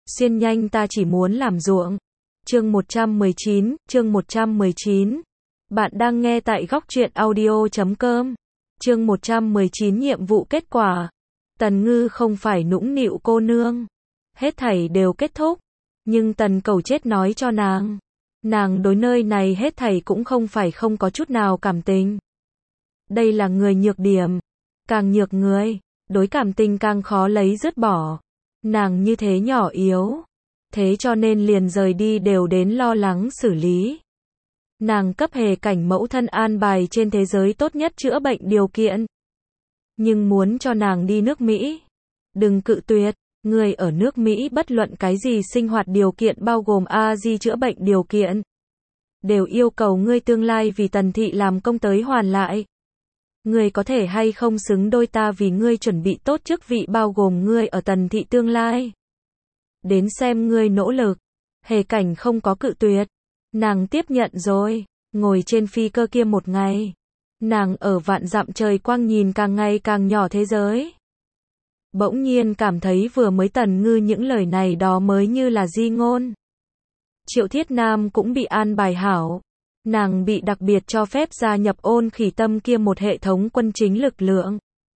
Xiên nhanh ta chỉ muốn làm ruộng. Chương 119. Bạn đang nghe tại góc truyện audio.com. Chương 119 nhiệm vụ kết quả. Tần Ngư không phải nũng nịu cô nương. Hết thảy đều kết thúc. Nhưng Tần Cầu chết nói cho nàng. Nàng đối nơi này hết thảy cũng không phải không có chút nào cảm tình. Đây là người nhược điểm. Càng nhược người, đối cảm tình càng khó lấy dứt bỏ. Nàng như thế nhỏ yếu. Thế cho nên liền rời đi đều đến lo lắng xử lý. Nàng cấp Hề Cảnh mẫu thân an bài trên thế giới tốt nhất chữa bệnh điều kiện. Nhưng muốn cho nàng đi nước Mỹ. Đừng cự tuyệt, người ở nước Mỹ bất luận cái gì sinh hoạt điều kiện bao gồm A-di chữa bệnh điều kiện. Đều yêu cầu ngươi tương lai vì Tần thị làm công tới hoàn lại. Ngươi có thể hay không xứng đôi ta vì ngươi chuẩn bị tốt chức vị bao gồm ngươi ở Tần thị tương lai. Đến xem ngươi nỗ lực. Hề Cảnh không có cự tuyệt. Nàng tiếp nhận rồi. Ngồi trên phi cơ kia một ngày. Nàng ở vạn dặm trời quang nhìn càng ngày càng nhỏ thế giới. Bỗng nhiên cảm thấy vừa mới Tần Ngư những lời này đó mới như là di ngôn. Triệu Thiết Nam cũng bị an bài hảo. Nàng bị đặc biệt cho phép gia nhập Ôn Khỉ Tâm kia một hệ thống quân chính lực lượng.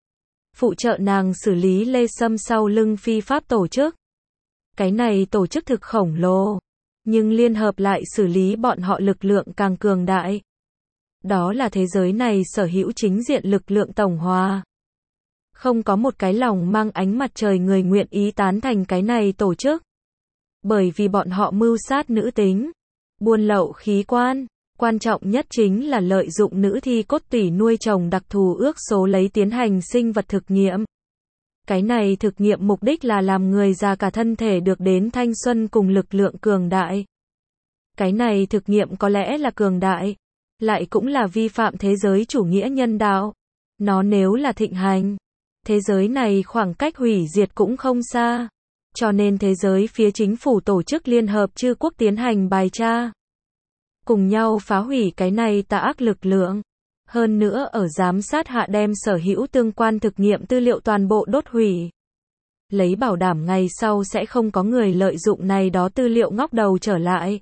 Phụ trợ nàng xử lý Lê Sâm sau lưng phi pháp tổ chức. Cái này tổ chức thực khổng lồ. Nhưng liên hợp lại xử lý bọn họ lực lượng càng cường đại. Đó là thế giới này sở hữu chính diện lực lượng tổng hòa. Không có một cái lòng mang ánh mặt trời người nguyện ý tán thành cái này tổ chức. Bởi vì bọn họ mưu sát nữ tính, buôn lậu khí quan, quan trọng nhất chính là lợi dụng nữ thi cốt tủy nuôi trồng đặc thù ước số lấy tiến hành sinh vật thực nghiệm. Cái này thực nghiệm mục đích là làm người già cả thân thể được đến thanh xuân cùng lực lượng cường đại. Cái này thực nghiệm có lẽ là cường đại, lại cũng là vi phạm thế giới chủ nghĩa nhân đạo. Nó nếu là thịnh hành, thế giới này khoảng cách hủy diệt cũng không xa. Cho nên thế giới phía chính phủ tổ chức Liên hợp Chư Quốc tiến hành bài tra. Cùng nhau phá hủy cái này tà ác lực lượng. Hơn nữa ở giám sát hạ đem sở hữu tương quan thực nghiệm tư liệu toàn bộ đốt hủy. Lấy bảo đảm ngày sau sẽ không có người lợi dụng này đó tư liệu ngóc đầu trở lại.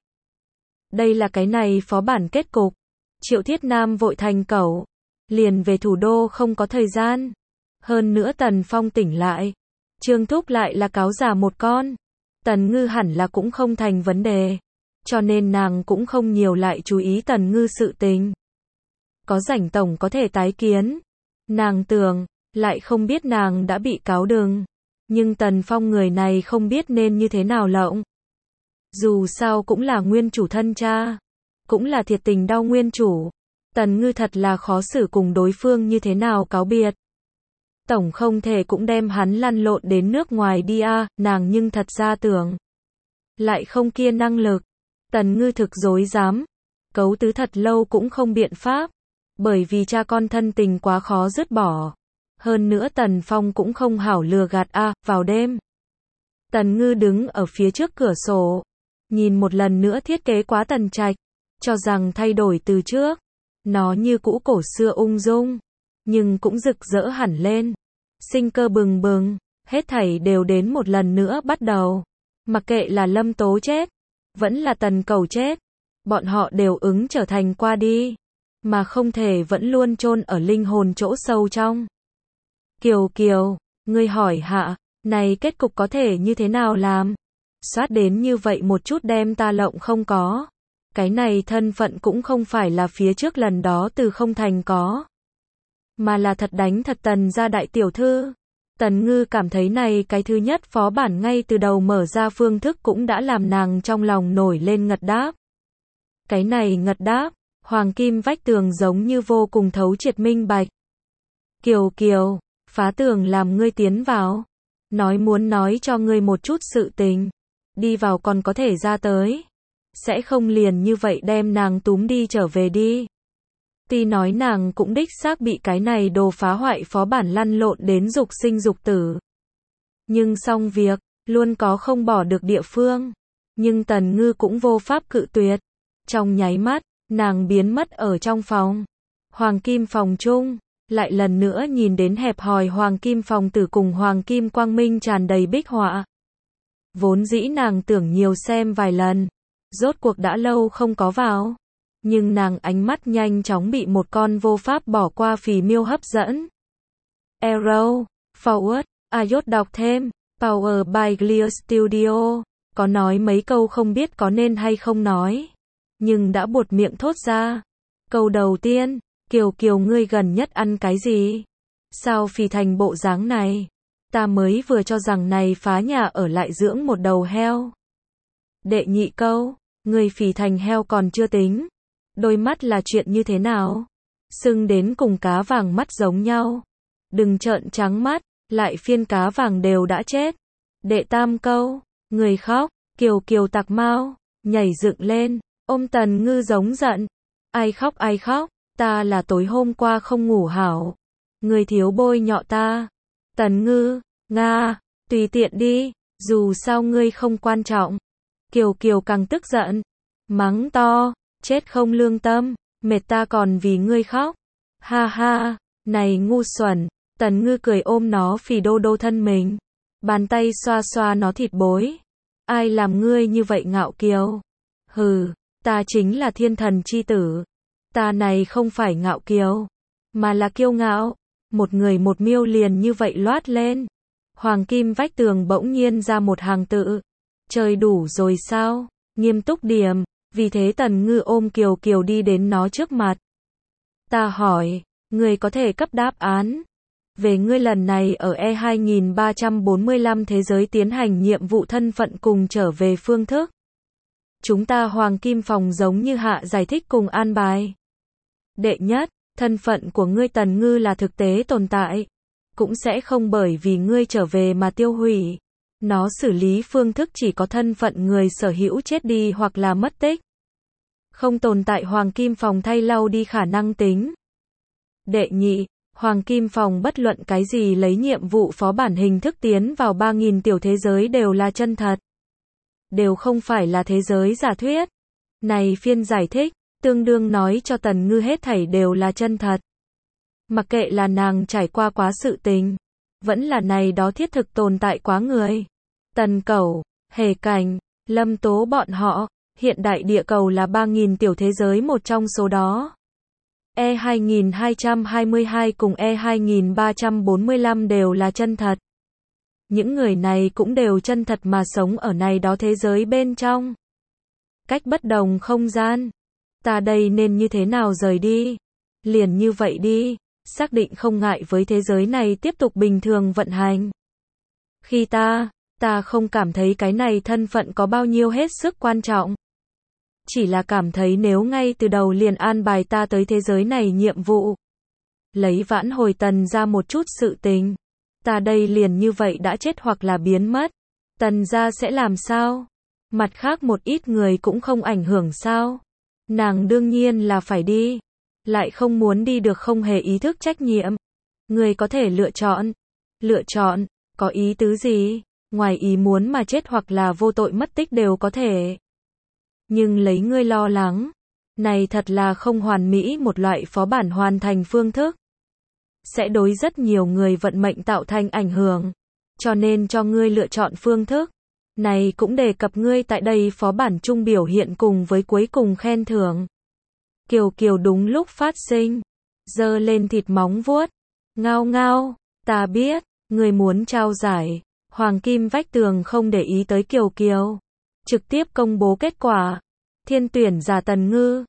Đây là cái này phó bản kết cục. Triệu Thiết Nam vội thành cẩu. Liền về thủ đô không có thời gian. Hơn nữa Tần Phong tỉnh lại. Trương Thúc lại là cáo già một con. Tần Ngư hẳn là cũng không thành vấn đề. Cho nên nàng cũng không nhiều lại chú ý Tần Ngư sự tình. Có rảnh tổng có thể tái kiến. Nàng tưởng, lại không biết nàng đã bị cáo đừng. Nhưng Tần Phong người này không biết nên như thế nào lộng. Dù sao cũng là nguyên chủ thân cha. Cũng là thiệt tình đau nguyên chủ. Tần Ngư thật là khó xử cùng đối phương như thế nào cáo biệt. Tổng không thể cũng đem hắn lăn lộn đến nước ngoài đi a, nàng nhưng thật ra tưởng. Lại không kia năng lực. Tần Ngư thực dối dám. Cấu tứ thật lâu cũng không biện pháp. Bởi vì cha con thân tình quá khó dứt bỏ. Hơn nữa Tần Phong cũng không hảo lừa gạt a, vào đêm. Tần Ngư đứng ở phía trước cửa sổ. Nhìn một lần nữa thiết kế quá Tần Trạch. Cho rằng thay đổi từ trước. Nó như cũ cổ xưa ung dung. Nhưng cũng rực rỡ hẳn lên. Sinh cơ bừng bừng. Hết thảy đều đến một lần nữa bắt đầu. Mặc kệ là Lâm Tố chết. Vẫn là Tần Cầu chết. Bọn họ đều ứng trở thành qua đi. Mà không thể vẫn luôn chôn ở linh hồn chỗ sâu trong. Kiều Kiều, ngươi hỏi hạ, này kết cục có thể như thế nào làm? Soát đến như vậy một chút đem ta lộng không có. Cái này thân phận cũng không phải là phía trước lần đó từ không thành có. Mà là thật đánh thật Tần gia đại tiểu thư. Tần Ngư cảm thấy này cái thứ nhất phó bản ngay từ đầu mở ra phương thức cũng đã làm nàng trong lòng nổi lên ngật đáp. Cái này ngật đáp, hoàng kim vách tường giống như vô cùng thấu triệt minh bạch. Kiều Kiều, phá tường làm ngươi tiến vào. Nói muốn nói cho ngươi một chút sự tình. Đi vào còn có thể ra tới. Sẽ không liền như vậy đem nàng túm đi trở về đi. Tuy nói nàng cũng đích xác bị cái này đồ phá hoại phó bản lăn lộn đến dục sinh dục tử. Nhưng xong việc, luôn có không bỏ được địa phương. Nhưng Tần Ngư cũng vô pháp cự tuyệt. Trong nháy mắt, nàng biến mất ở trong phòng. Hoàng kim phòng chung, lại lần nữa nhìn đến hẹp hòi hoàng kim phòng tử cùng hoàng kim quang minh tràn đầy bích họa. Vốn dĩ nàng tưởng nhiều xem vài lần. Rốt cuộc đã lâu không có vào. Nhưng nàng ánh mắt nhanh chóng bị một con vô pháp bỏ qua phì miêu hấp dẫn. Arrow, Forward, iOS đọc thêm, Power by Clear Studio. Có nói mấy câu không biết có nên hay không nói. Nhưng đã buột miệng thốt ra. Câu đầu tiên, Kiều Kiều ngươi gần nhất ăn cái gì? Sao phì thành bộ dáng này? Ta mới vừa cho rằng này phá nhà ở lại dưỡng một đầu heo. Đệ nhị câu, ngươi phì thành heo còn chưa tính. Đôi mắt là chuyện như thế nào? Sưng đến cùng cá vàng mắt giống nhau. Đừng trợn trắng mắt, lại phiên cá vàng đều đã chết. Đệ tam câu, người khóc, Kiều Kiều tặc mau, nhảy dựng lên, ôm Tần Ngư giống giận. Ai khóc, ta là tối hôm qua không ngủ hảo. Người thiếu bôi nhọ ta. Tần Ngư, Nga, tùy tiện đi, dù sao ngươi không quan trọng. Kiều Kiều càng tức giận, mắng to, chết không lương tâm, mệt ta còn vì ngươi khóc. Ha ha, này ngu xuẩn. Tần Ngư cười ôm nó phì đô đô thân mình, bàn tay xoa xoa nó thịt bối. Ai làm ngươi như vậy ngạo kiều? Hừ, ta chính là thiên thần chi tử. Ta này không phải ngạo kiều, mà là kiêu ngạo. Một người một miêu liền như vậy loát lên. Hoàng kim vách tường bỗng nhiên ra một hàng tự. Trời đủ rồi sao? Nghiêm túc điểm. Vì thế Tần Ngư ôm Kiều Kiều đi đến nó trước mặt. Ta hỏi, ngươi có thể cấp đáp án về ngươi lần này ở E2345 thế giới tiến hành nhiệm vụ thân phận cùng trở về phương thức. Chúng ta Hoàng Kim Phòng giống như hạ giải thích cùng an bài. Đệ nhất, thân phận của ngươi Tần Ngư là thực tế tồn tại, cũng sẽ không bởi vì ngươi trở về mà tiêu hủy. Nó xử lý phương thức chỉ có thân phận người sở hữu chết đi hoặc là mất tích. Không tồn tại Hoàng Kim Phòng thay lau đi khả năng tính. Đệ nhị, Hoàng Kim Phòng bất luận cái gì lấy nhiệm vụ phó bản hình thức tiến vào 3.000 tiểu thế giới đều là chân thật. Đều không phải là thế giới giả thuyết. Này phiên giải thích, tương đương nói cho Tần Ngư hết thảy đều là chân thật. Mặc kệ là nàng trải qua quá sự tình, vẫn là này đó thiết thực tồn tại quá người. Tần Cẩu, Hề Cảnh, Lâm Tố bọn họ, hiện đại địa cầu là 3.000 tiểu thế giới một trong số đó. E2222 cùng E2345 đều là chân thật. Những người này cũng đều chân thật mà sống ở này đó thế giới bên trong. Cách bất đồng không gian. Ta đây nên như thế nào rời đi? Liền như vậy đi, xác định không ngại với thế giới này tiếp tục bình thường vận hành. Khi ta không cảm thấy cái này thân phận có bao nhiêu hết sức quan trọng. Chỉ là cảm thấy nếu ngay từ đầu liền an bài ta tới thế giới này nhiệm vụ. Lấy vãn hồi Tần ra một chút sự tình. Ta đây liền như vậy đã chết hoặc là biến mất. Tần ra sẽ làm sao? Mặt khác một ít người cũng không ảnh hưởng sao? Nàng đương nhiên là phải đi. Lại không muốn đi được không hề ý thức trách nhiệm. Người có thể lựa chọn. Lựa chọn, có ý tứ gì? Ngoài ý muốn mà chết hoặc là vô tội mất tích đều có thể. Nhưng lấy ngươi lo lắng. Này thật là không hoàn mỹ một loại phó bản hoàn thành phương thức. Sẽ đối rất nhiều người vận mệnh tạo thành ảnh hưởng. Cho nên cho ngươi lựa chọn phương thức. Này cũng đề cập ngươi tại đây phó bản chung biểu hiện cùng với cuối cùng khen thưởng. Kiều Kiều đúng lúc phát sinh. Giơ lên thịt móng vuốt. Ngao ngao, ta biết, ngươi muốn trao giải. Hoàng Kim vách tường không để ý tới Kiều Kiều. Trực tiếp công bố kết quả. Thiên tuyển giả Tần Ngư.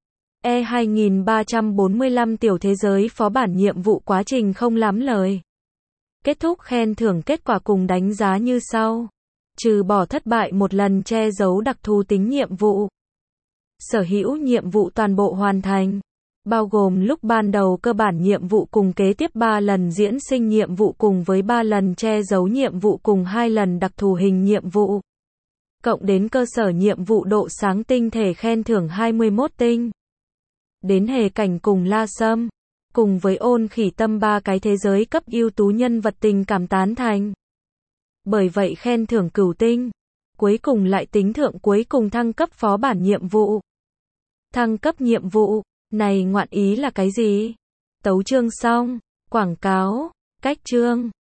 E2345 tiểu thế giới phó bản nhiệm vụ quá trình không lắm lời. Kết thúc khen thưởng kết quả cùng đánh giá như sau. Trừ bỏ thất bại một lần che giấu đặc thù tính nhiệm vụ. Sở hữu nhiệm vụ toàn bộ hoàn thành. Bao gồm lúc ban đầu cơ bản nhiệm vụ cùng kế tiếp 3 lần diễn sinh nhiệm vụ cùng với 3 lần che giấu nhiệm vụ cùng 2 lần đặc thù hình nhiệm vụ. Cộng đến cơ sở nhiệm vụ độ sáng tinh thể khen thưởng 21 tinh. Đến Hề Cảnh cùng La Sâm. Cùng với Ôn Khỉ Tâm 3 cái thế giới cấp ưu tú nhân vật tình cảm tán thành. Bởi vậy khen thưởng cửu tinh. Cuối cùng lại tính thượng cuối cùng thăng cấp phó bản nhiệm vụ. Thăng cấp nhiệm vụ, này ngoạn ý là cái gì? Tấu chương xong, quảng cáo, cách chương.